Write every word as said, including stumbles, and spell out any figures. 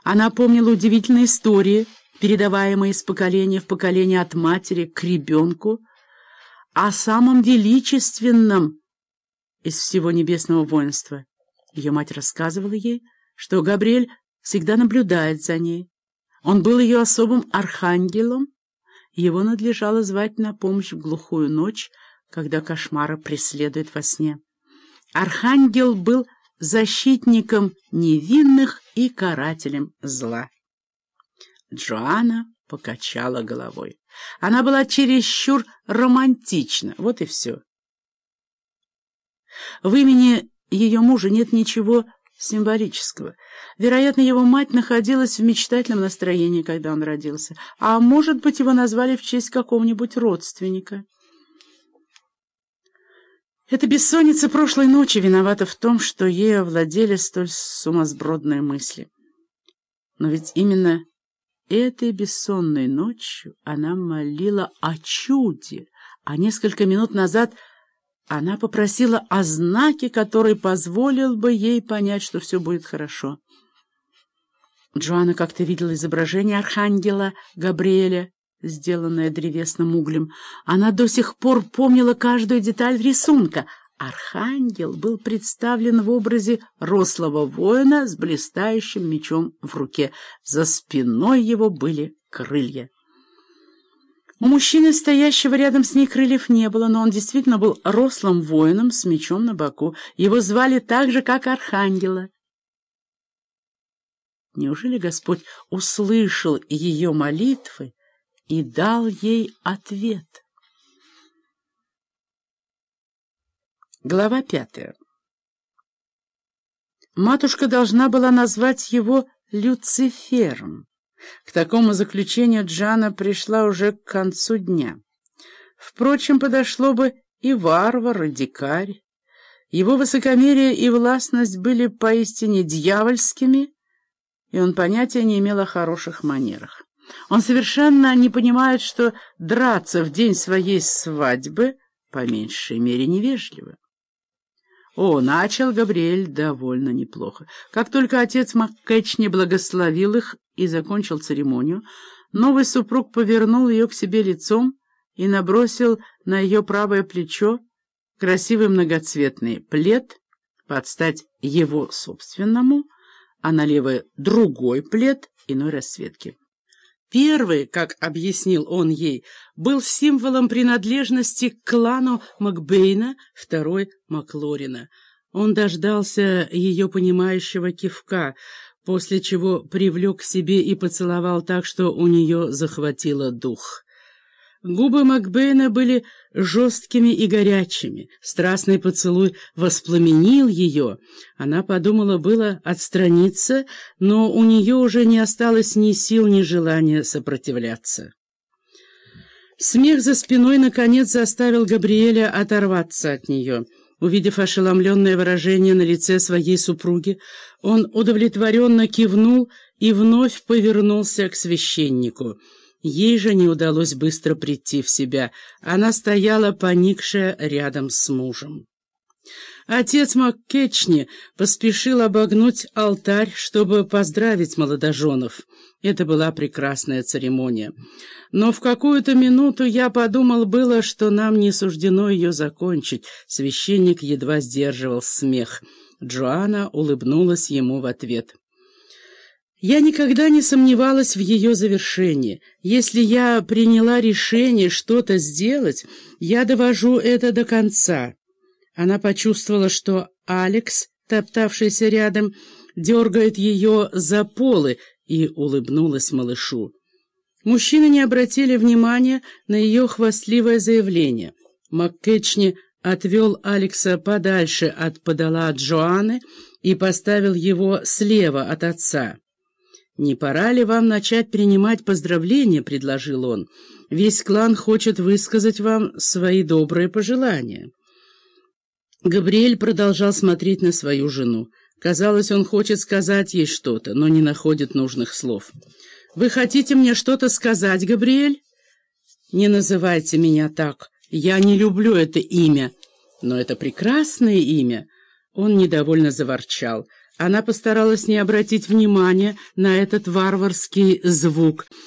Она помнила удивительные истории, передаваемые из поколения в поколение от матери к ребенку, о самом величественном из всего небесного воинства. Ее мать рассказывала ей, что Габриэль всегда наблюдает за ней. Он был ее особым архангелом, его надлежало звать на помощь в глухую ночь, когда кошмары преследуют во сне. Архангел был защитником невинных и карателем зла. Джоанна покачала головой. Она была чересчур романтична, вот и все. В имени ее мужа нет ничего символического. Вероятно, его мать находилась в мечтательном настроении, когда он родился, а может быть, его назвали в честь какого-нибудь родственника. Эта бессонница прошлой ночи виновата в том, что ею овладели столь сумасбродные мысли. Но ведь именно этой бессонной ночью она молила о чуде, а несколько минут назад она попросила о знаке, который позволил бы ей понять, что все будет хорошо. Джоанна как-то видела изображение архангела Габриэля, сделанное древесным углем. Она до сих пор помнила каждую деталь рисунка. Архангел был представлен в образе рослого воина с блистающим мечом в руке. За спиной его были крылья. У мужчины, стоящего рядом с ней, крыльев не было, но он действительно был рослым воином с мечом на боку. Его звали так же, как архангела. Неужели Господь услышал ее молитвы и дал ей ответ? Глава пятая. Матушка должна была назвать его Люцифером. К такому заключению Джоанна пришла уже к концу дня. Впрочем, подошло бы и варвар, и дикарь. Его высокомерие и властность были поистине дьявольскими, и он понятия не имел о хороших манерах. Он совершенно не понимает, что драться в день своей свадьбы по меньшей мере невежливо. О, начал Габриэль довольно неплохо. Как только отец МакКетчни благословил их и закончил церемонию, новый супруг повернул ее к себе лицом и набросил на ее правое плечо красивый многоцветный плед под стать его собственному, а на левое другой плед иной расцветки. Первый, как объяснил он ей, был символом принадлежности к клану Макбейна, второй — Маклорина. Он дождался ее понимающего кивка, после чего привлек к себе и поцеловал так, что у нее захватило дух. Губы Макбейна были жесткими и горячими. Страстный поцелуй воспламенил ее. Она подумала было отстраниться, но у нее уже не осталось ни сил, ни желания сопротивляться. Смех за спиной, наконец, заставил Габриэля оторваться от нее. Увидев ошеломленное выражение на лице своей супруги, он удовлетворенно кивнул и вновь повернулся к священнику. Ей же не удалось быстро прийти в себя. Она стояла, поникшая, рядом с мужем. Отец МакКетчни поспешил обогнуть алтарь, чтобы поздравить молодоженов. Это была прекрасная церемония. Но в какую-то минуту я подумал было, что нам не суждено ее закончить. Священник едва сдерживал смех. Джоанна улыбнулась ему в ответ. Я никогда не сомневалась в ее завершении. Если я приняла решение что-то сделать, я довожу это до конца. Она почувствовала, что Алекс, топтавшийся рядом, дергает ее за полы, и улыбнулась малышу. Мужчины не обратили внимания на ее хвастливое заявление. МакКетчни отвел Алекса подальше от подола Джоанны и поставил его слева от отца. «Не пора ли вам начать принимать поздравления?» — предложил он. «Весь клан хочет высказать вам свои добрые пожелания». Габриэль продолжал смотреть на свою жену. Казалось, он хочет сказать ей что-то, но не находит нужных слов. «Вы хотите мне что-то сказать, Габриэль?» «Не называйте меня так. Я не люблю это имя. Но это прекрасное имя». Он недовольно заворчал. Она постаралась не обратить внимания на этот варварский звук.